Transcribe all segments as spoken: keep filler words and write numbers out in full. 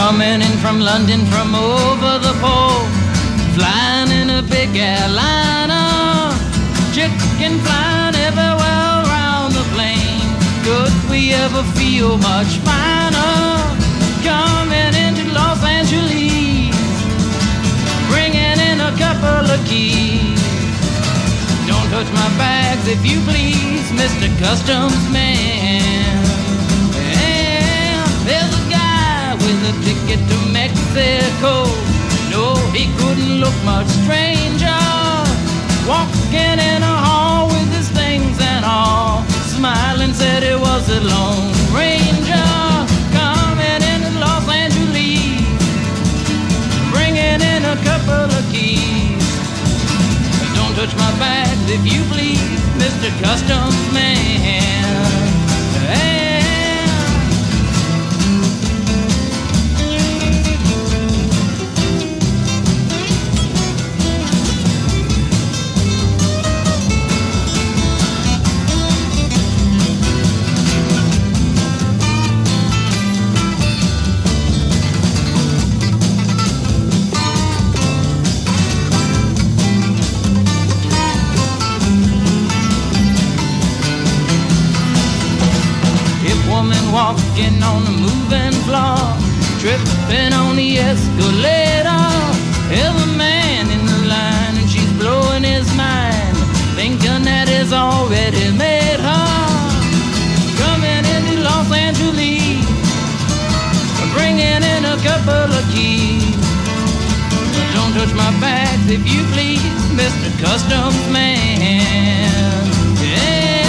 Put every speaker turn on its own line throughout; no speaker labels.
coming in from London from over the pole, flying in a big airliner, chicken flying everywhere around the plane. Could we ever feel much finer coming into Los Angeles, bringing in a couple of keys? Don't touch my bags if you please, Mister Customs Man. And there's a guy with a ticket to Mexico. No, he couldn't look much stranger, walking in a hall with his things and all, smiling said it was a Lone Ranger coming into Los Angeles, bringing in a couple of keys. Don't touch my bags if you please, Mister Customs Man. Hey. Walking on the moving floor, tripping on the escalator. There's a man in the line and she's blowing his mind, thinking that he's already made her. Coming into Los Angeles, bringing in a couple of keys. Don't touch my bags if you please, Mister Customs Man. Yeah.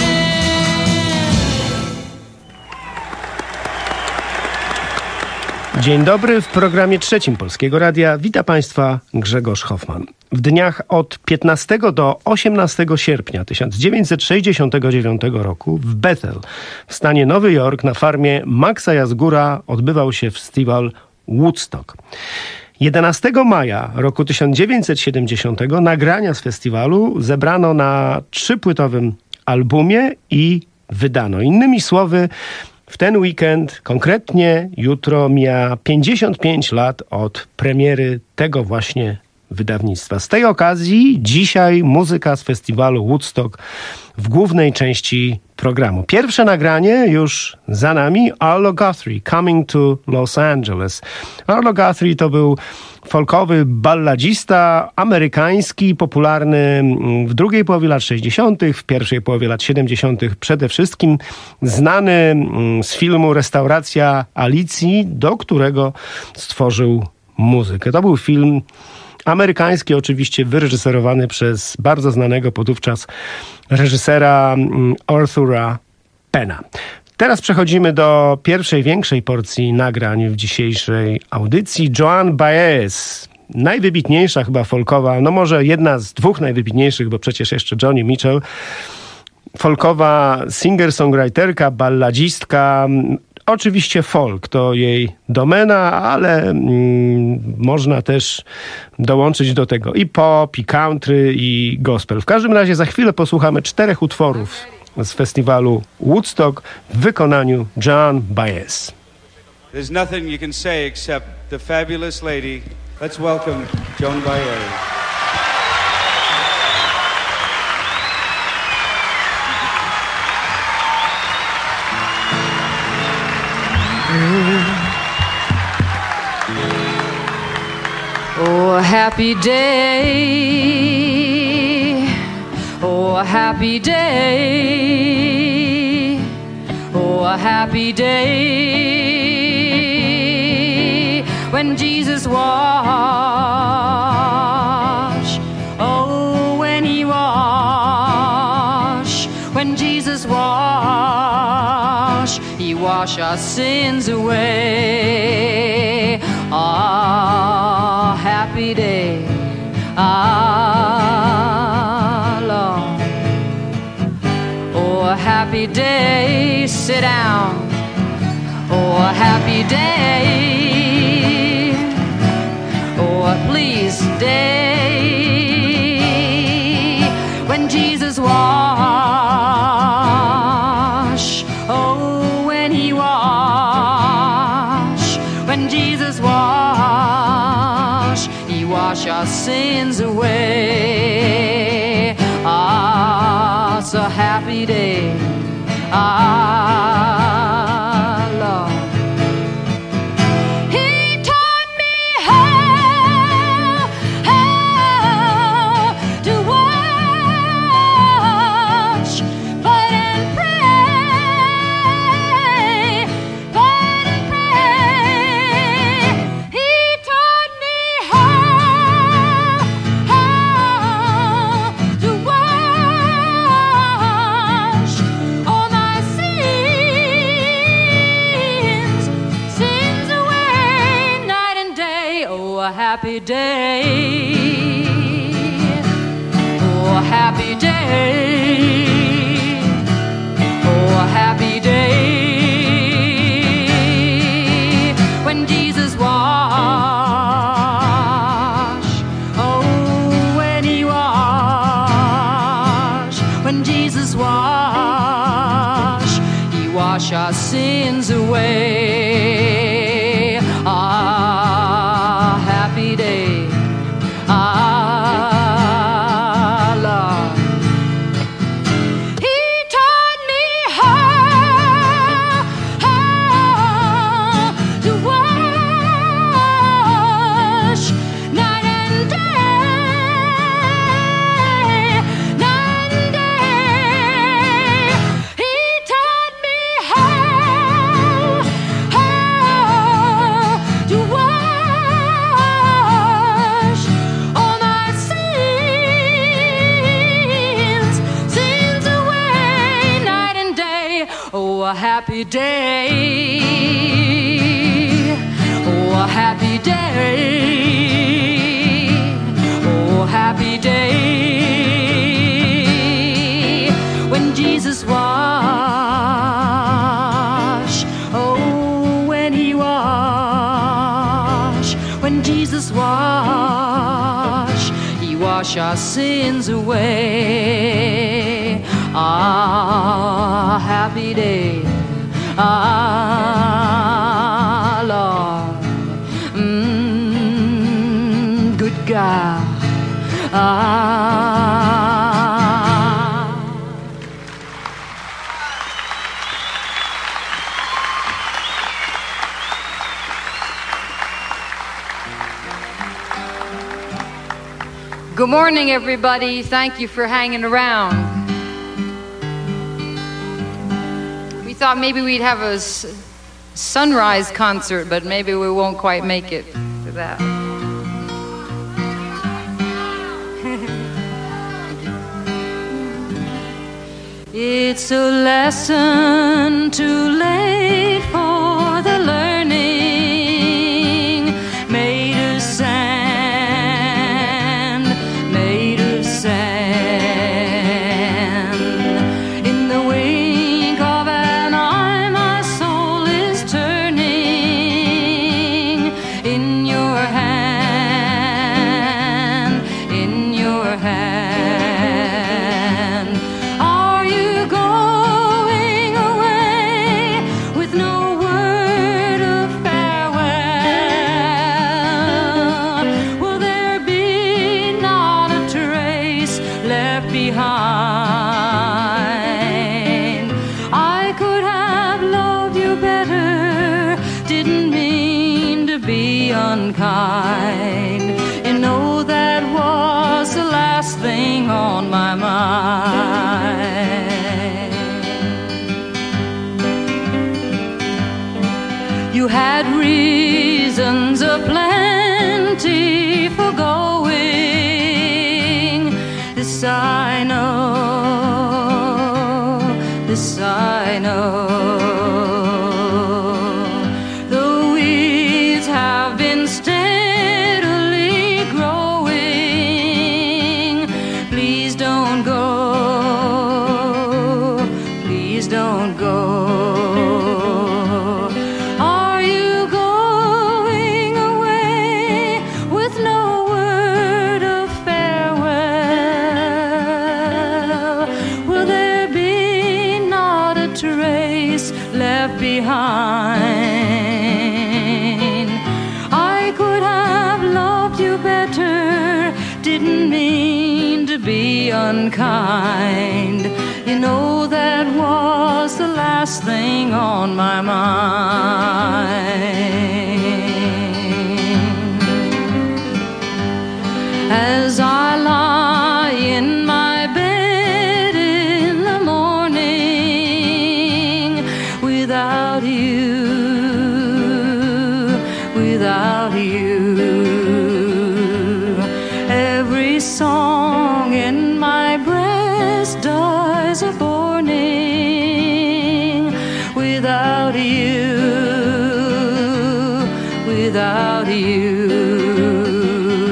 Dzień dobry, w programie trzecim Polskiego Radia wita Państwa Grzegorz Hoffman. W dniach od piętnastego do osiemnastego sierpnia tysiąc dziewięćset sześćdziesiątego dziewiątego roku w Bethel w stanie Nowy Jork na farmie Maxa Jasgura odbywał się festiwal Woodstock. jedenastego maja roku tysiąc dziewięćset siedemdziesiątego nagrania z festiwalu zebrano na trzypłytowym albumie i wydano. Innymi słowy, w ten weekend, konkretnie jutro, mija pięćdziesiąt pięć lat od premiery tego właśnie wydawnictwa. Z tej okazji dzisiaj muzyka z festiwalu Woodstock w głównej części programu. Pierwsze nagranie już za nami, Arlo Guthrie, Coming to Los Angeles. Arlo Guthrie to był folkowy balladzista amerykański, popularny w drugiej połowie lat sześćdziesiątych, w pierwszej połowie lat siedemdziesiątych przede wszystkim, znany z filmu Restauracja Alicji, do którego stworzył muzykę. To był film amerykański, oczywiście wyreżyserowany przez bardzo znanego podówczas reżysera Arthura Penna. Teraz przechodzimy do pierwszej, większej porcji nagrań w dzisiejszej audycji. Joan Baez, najwybitniejsza chyba folkowa, no może jedna z dwóch najwybitniejszych, bo przecież jeszcze Joni Mitchell. Folkowa singer-songwriterka, balladzistka. Oczywiście folk to jej domena, ale mm, można też dołączyć do tego i pop, i country, i gospel. W każdym razie za chwilę posłuchamy czterech utworów z festiwalu Woodstock w wykonaniu Joan Baez.
There's nothing you can say except the fabulous lady. Let's welcome Joan Baez.
Oh, a happy day. Oh, a happy day. Oh, a happy day when Jesus washed. Oh, when he washed. When Jesus washed, he washed our sins away. Ah, happy day. Ah, Lord. Oh, a happy day. Sit down. Oh, a happy day. Oh, please stay. When Jesus washed. Oh, when he washed. When Jesus washed. day. Oh, a happy day. Oh, a happy day. When Jesus washed. Oh, when he washed. When Jesus washed. He washed our sins away. Ah, happy day. Ah, Lord. He taught me how, how to wash night and day, night and day. He taught me how, how to wash all my sins, sins away night and day. Oh, a happy day. Oh, a happy day. Oh, happy day. When Jesus washed. Oh, when he washed. When Jesus washed. He washed our sins away. Ah, happy day. Ah, Lord. Mm, good God. Ah. Good morning, everybody. Thank you for hanging around. We thought maybe we'd have a s- sunrise concert, but maybe we won't quite make it to that. It's a lesson too late for the learning, made of sand, made of sand. In the wink of an eye, my soul is turning. In your hand, in your hand. Are you going away with no word of farewell? Will there be not a trace left behind? I could have loved you better, didn't mean to be unkind. You know that was the last thing on my mind. You had reasons aplenty for going. This I know, this I know. The weeds have been steadily growing. Please don't go, please don't go. Are you going away with no word of farewell? Will there be not a trace left behind? I could have loved you better, didn't mean to be unkind. You know that was the last thing on my mind. As I lie in my bed in the morning, without you, without you, every song in my breast dies a burning. Without you, without you,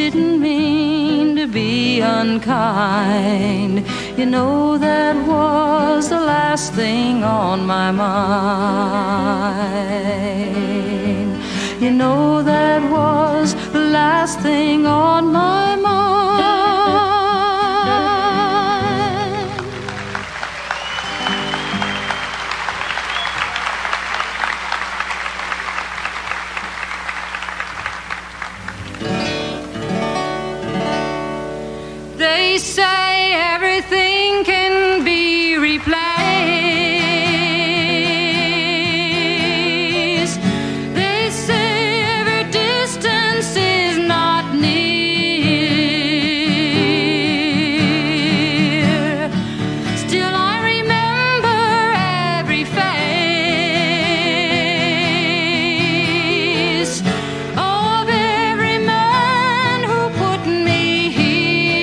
didn't mean to be unkind. You know that was the last thing on my mind. You know that was the last thing on my mind. They say everything can be replaced. They say every distance is not near. Still I remember every face of every man who put me here.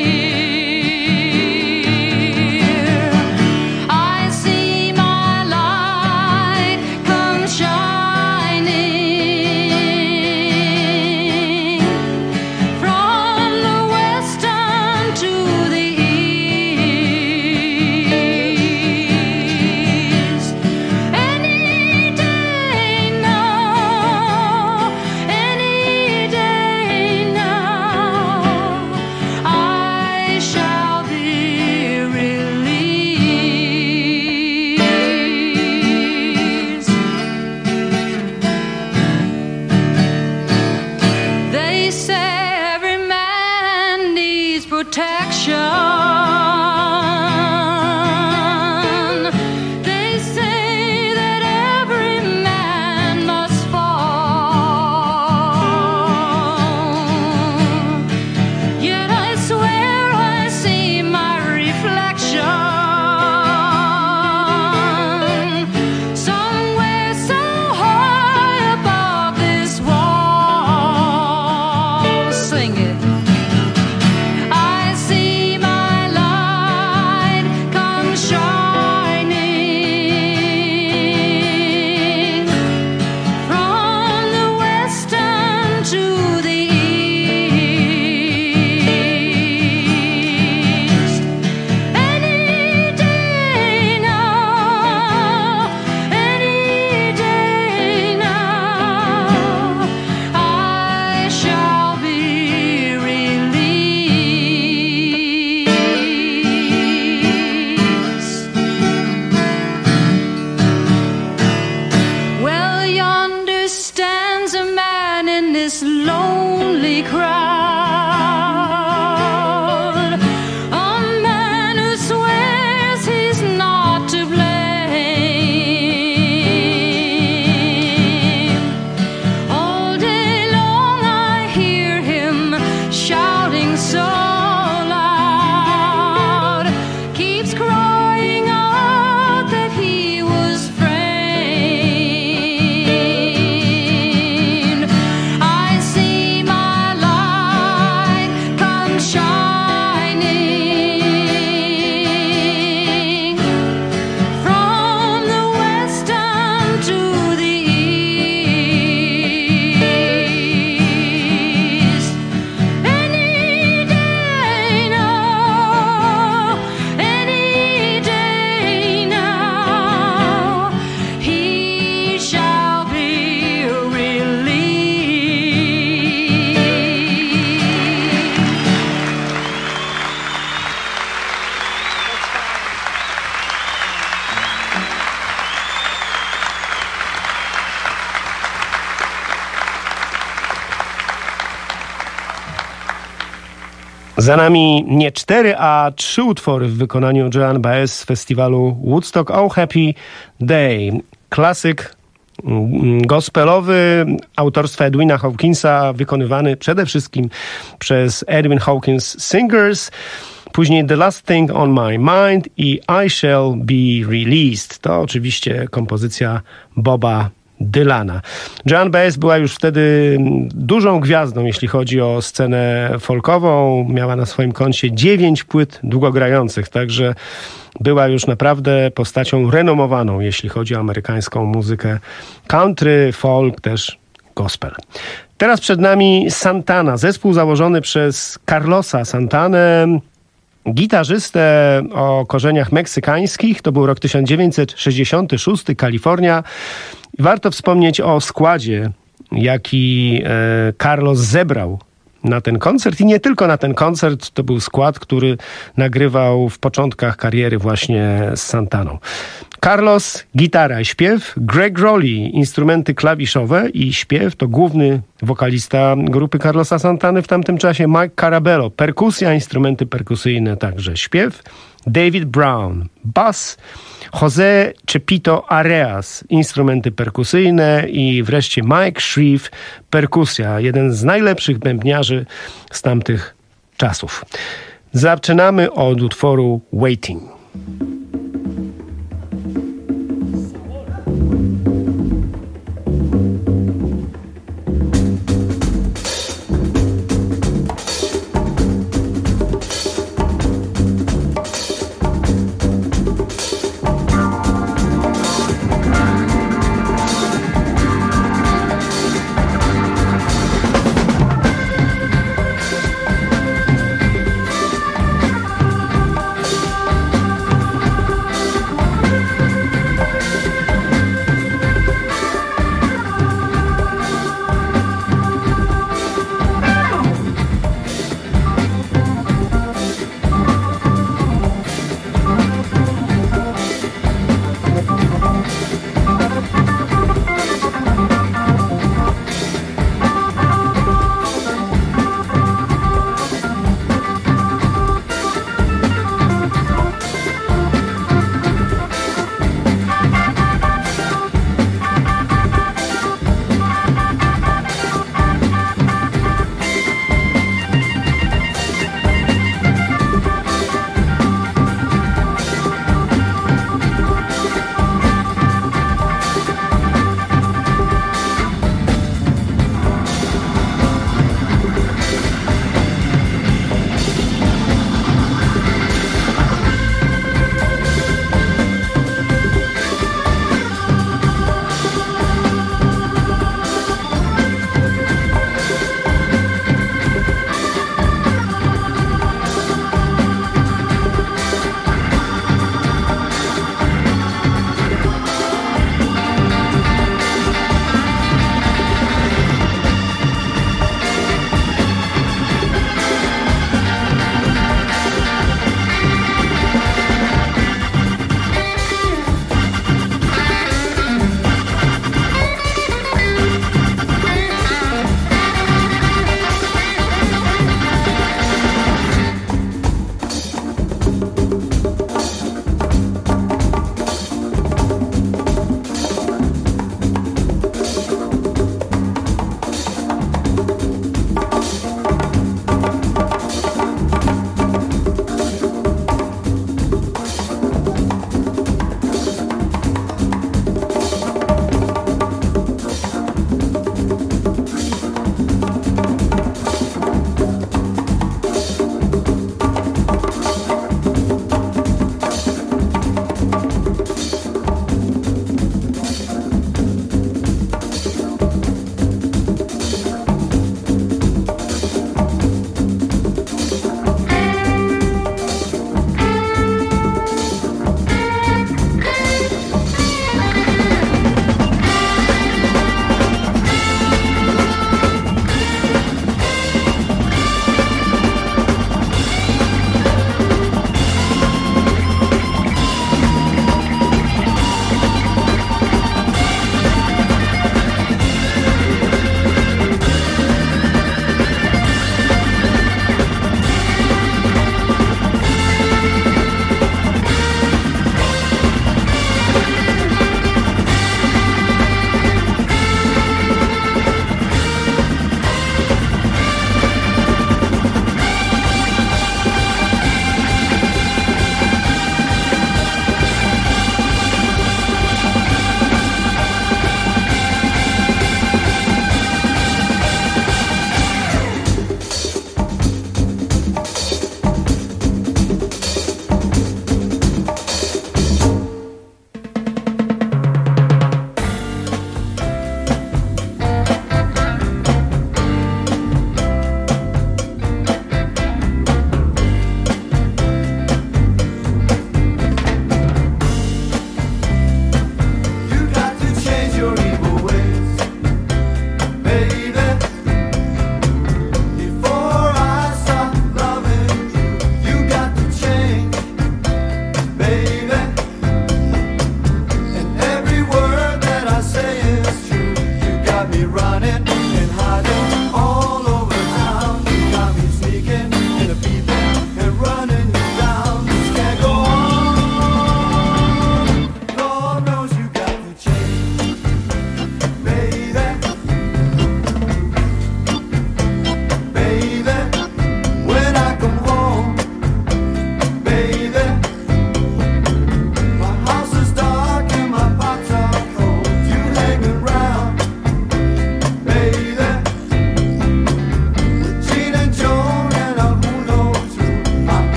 Za nami nie cztery, a trzy utwory w wykonaniu Joan Baez z festiwalu Woodstock. Oh Happy Day. Klasyk gospelowy autorstwa Edwina Hawkinsa, wykonywany przede wszystkim przez Edwin Hawkins Singers. Później The Last Thing on My Mind i I Shall Be Released. To oczywiście kompozycja Boba Dylana. Joan Baez była już wtedy dużą gwiazdą, jeśli chodzi o scenę folkową. Miała na swoim koncie dziewięć płyt długogrających, także była już naprawdę postacią renomowaną, jeśli chodzi o amerykańską muzykę country, folk, też gospel. Teraz przed nami Santana, zespół założony przez Carlosa Santanę, gitarzystę o korzeniach meksykańskich. To był rok tysiąc dziewięćset sześćdziesiąty szósty, Kalifornia. Warto wspomnieć o składzie, jaki Carlos zebrał na ten koncert i nie tylko na ten koncert. To był skład, który nagrywał w początkach kariery właśnie z Santaną. Carlos, gitara i śpiew, Greg Rowley, instrumenty klawiszowe i śpiew, to główny wokalista grupy Carlosa Santany w tamtym czasie, Mike Carabello, perkusja, instrumenty perkusyjne, także śpiew, David Brown, bass, Jose Chepito Areas, instrumenty perkusyjne i wreszcie Mike Shreve, perkusja, jeden z najlepszych bębniarzy z tamtych czasów. Zaczynamy od utworu Waiting.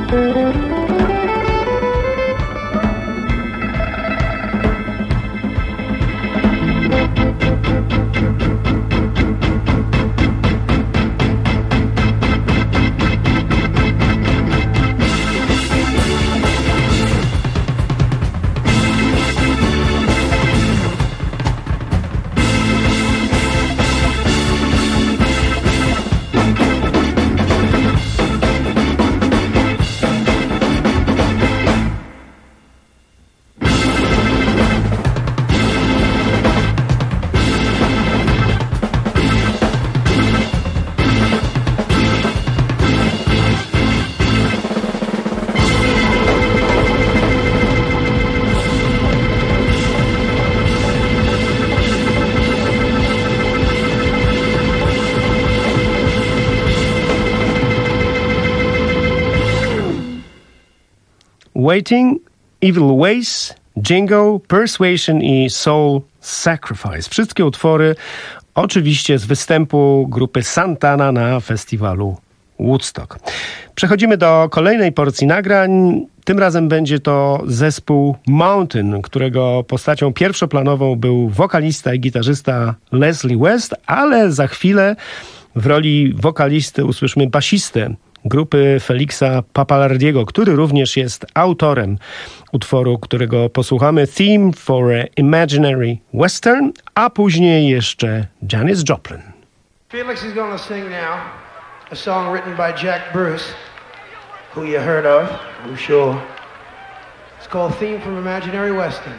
Waiting, Evil Ways, Jingle, Persuasion i Soul Sacrifice. Wszystkie utwory oczywiście z występu grupy Santana na festiwalu Woodstock. Przechodzimy do kolejnej porcji nagrań. Tym razem będzie to zespół Mountain, którego postacią pierwszoplanową był wokalista i gitarzysta Leslie West, ale za chwilę w roli wokalisty usłyszymy basistę grupy Felixa Papalardiego, który również jest autorem utworu, którego posłuchamy, Theme for an Imaginary Western, a później jeszcze Janis Joplin.
Felix is going to sing now a song written by Jack Bruce, who you heard of, I'm sure. It's called Theme from Imaginary Western.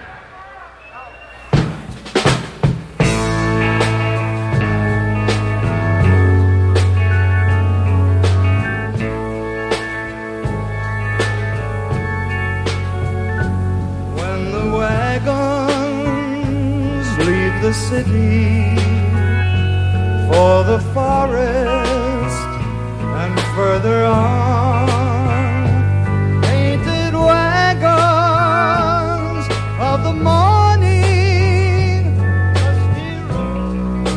The city for the forest and further on, painted wagons of the morning, dusty roads.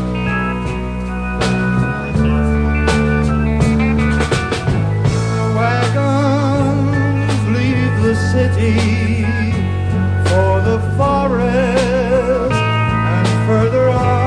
Wagons leave the city for the forest further on.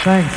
Thanks.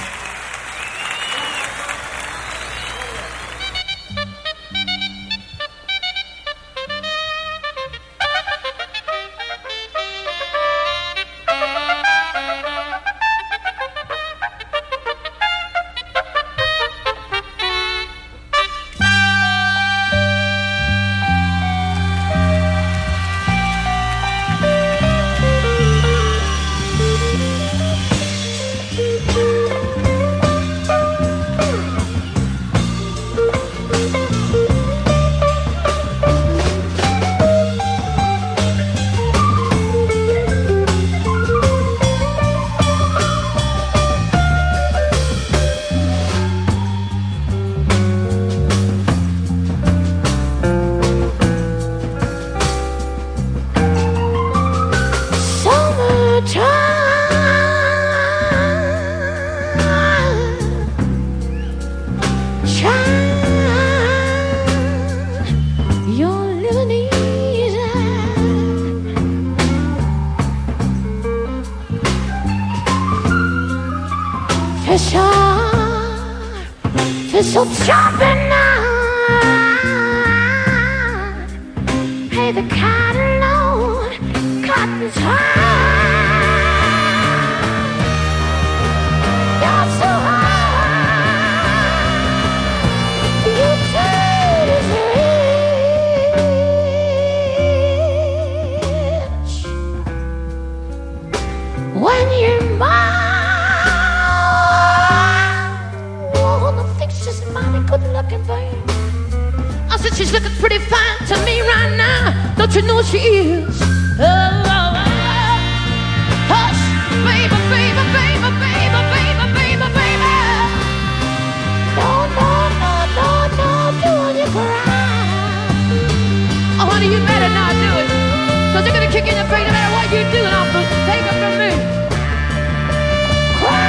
So chopping on. Hey, the cotton load, cotton's high. You're so high. You turn is rich. When you're mine. Good looking babe. I said she's looking pretty fine to me right now. Don't you know she is? Oh, oh, oh. Hush, baby, baby, baby, baby, baby, baby, baby. No, no, no, no, no, doing you cry. Oh, honey, you better not do it, cause they're gonna kick you in the face no matter what you do, and I'll take it from me. Cry.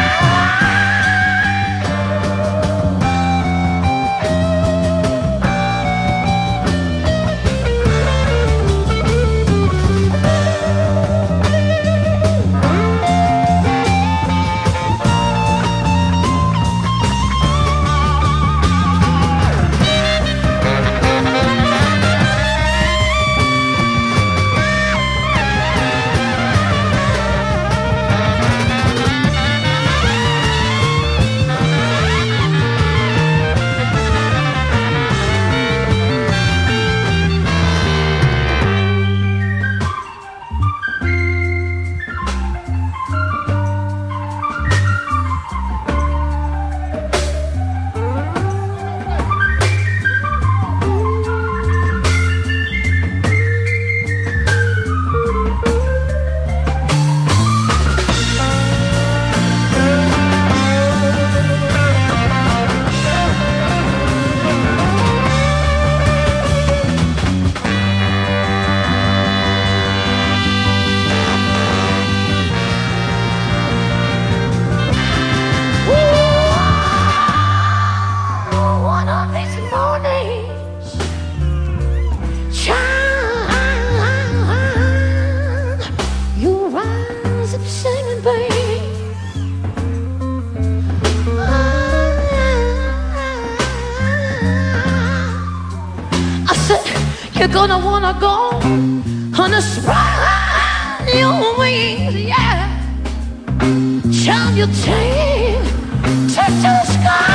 Gonna wanna go on a spread your wings, yeah. Charm your tail, touch the sky.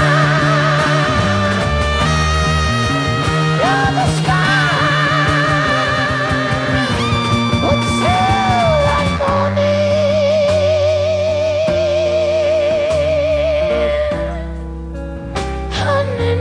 You're the sky. Until that morning, honey.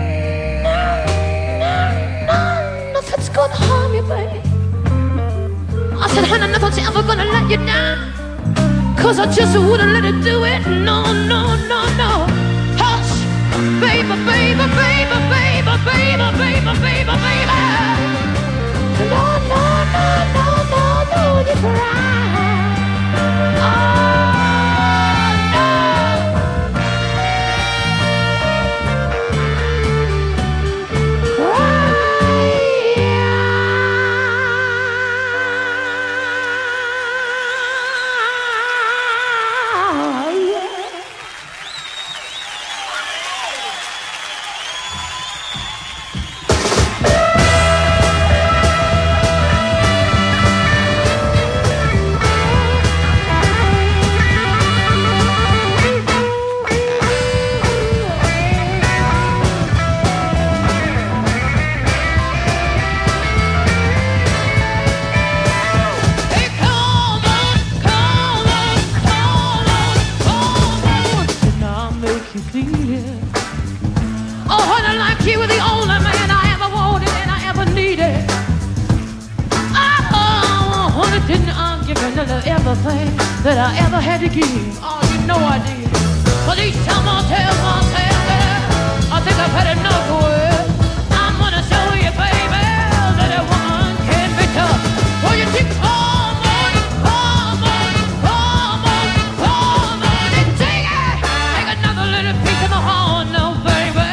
It's gonna harm you, baby. I said, honey, nothing's ever gonna let you down, cause I just wouldn't let it do it. No, no, no, no. Hush, baby, baby, baby, baby, baby, baby, baby, baby. No, no, no, no, no, no, you cry. Oh, no. that I ever had to give. Oh, you know I did. But each time I tell myself that I think I've had enough of it, I'm gonna show you, baby, that a woman can be tough. Well, you keep come on, come on, come on, come on, and take it. Take another little piece of my heart now, baby.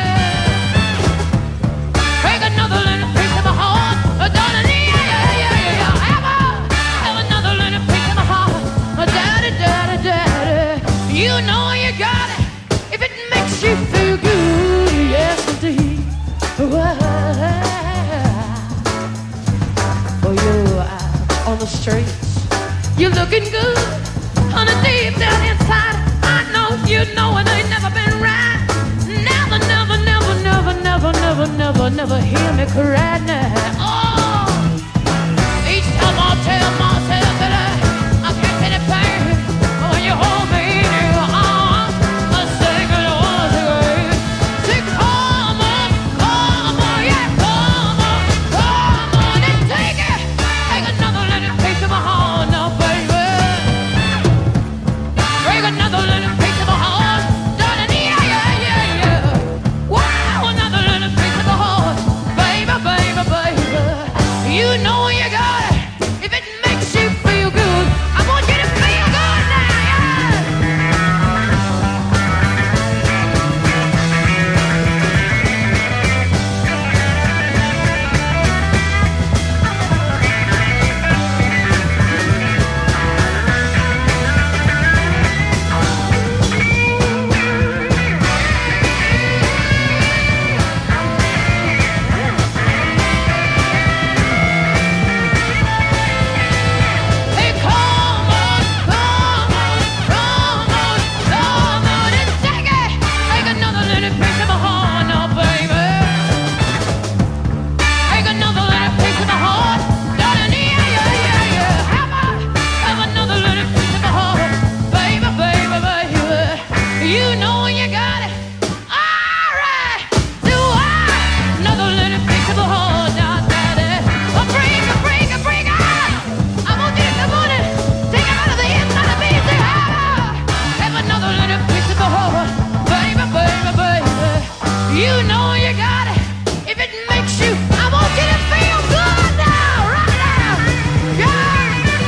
Take another little piece of my heart, darling. Yeah, yeah, yeah, yeah, yeah. Have, a, have another little piece of my heart, daddy, daddy, daddy. You know you got it if it makes you feel good. Yes, indeed. Well, for you out on the streets, you're looking good. On the deep down inside, I know you know it ain't never been right. Never, never, never, never, never, never, never, never hear me cry now. Oh, each time I tell myself that I, I can't get it back. When you hold me in your arms, I say good once again. Say come on, come on, yeah, come on, come on, and take it. Take another little piece of my heart now, baby. Take another little piece of my heart, darling, yeah, yeah, yeah, yeah. Wow, another little piece of my heart, baby, baby, baby. You know you got it if it makes you feel good. I want you to feel good now, yeah. Hey, come on, come on, come on, come on, and take it. Take another little piece of my heart now, baby. Take another little piece of my heart, darling, yeah, yeah, yeah, yeah. Have, a, have another little piece of my heart, baby, baby, baby. You know you got it. All right, do I? Another little piece of my heart now, daddy. Oh, bring it, bring it, bring it. I want you to come on and take it out of the inside of me and say, ah, have another little piece of my heart, baby, baby, baby. You know you got it. If it makes you, I want you to feel good now, right now. Yeah.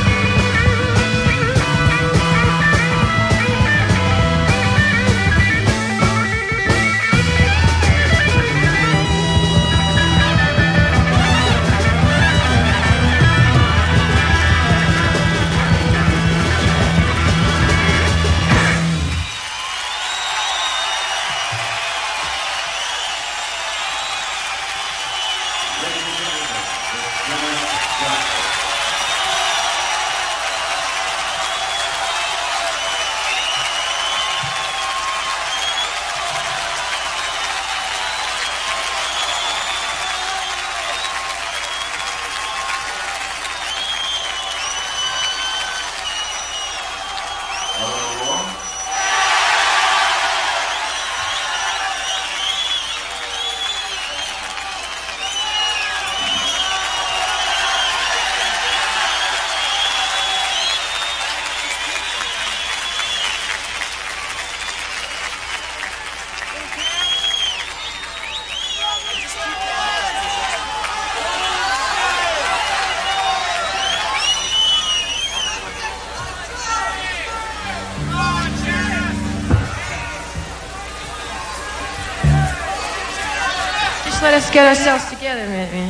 Just let us get ourselves together, man. man.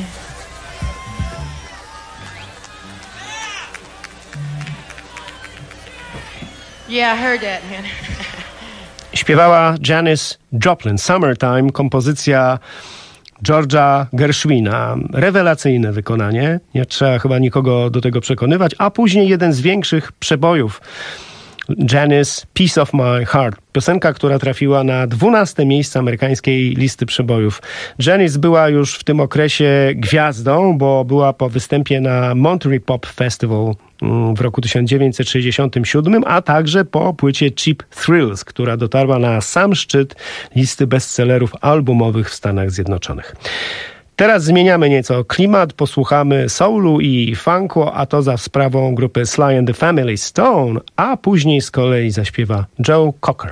Yeah, I heard that, man.
Śpiewała Janis Joplin, Summertime, kompozycja George'a Gershwina. Rewelacyjne wykonanie, nie trzeba chyba nikogo do tego przekonywać, a później jeden z większych przebojów Janis, Piece of My Heart. Piosenka, która trafiła na dwunaste miejsce amerykańskiej listy przebojów. Janis była już w tym okresie gwiazdą, bo była po występie na Monterey Pop Festival w roku tysiąc dziewięćset sześćdziesiątym siódmym, a także po płycie Cheap Thrills, która dotarła na sam szczyt listy bestsellerów albumowych w Stanach Zjednoczonych. Teraz zmieniamy nieco klimat, posłuchamy soulu i funku, a to za sprawą grupy Sly and the Family Stone, a później z kolei zaśpiewa Joe Cocker.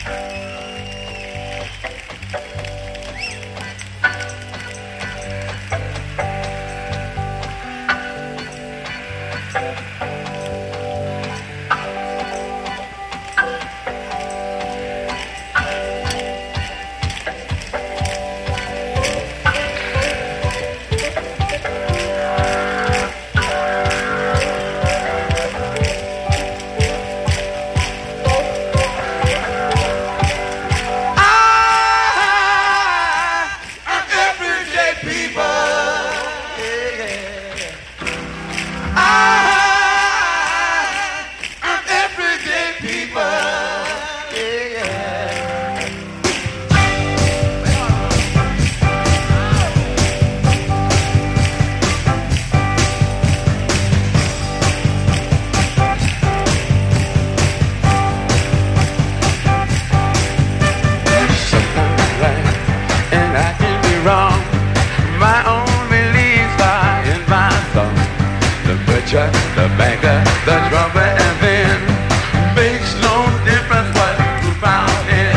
The banker, the trumpet, and then makes no difference what you found in.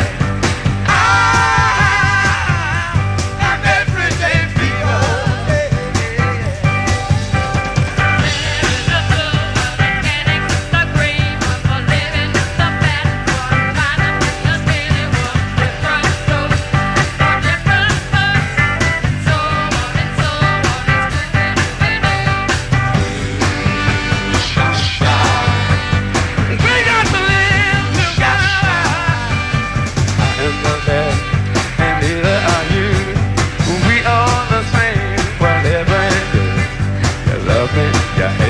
I'm everyday people. The mechanics, the dreamers, the living, the bad one, fighting in the daily world, different strokes for different folks, so on and so on. Yeah.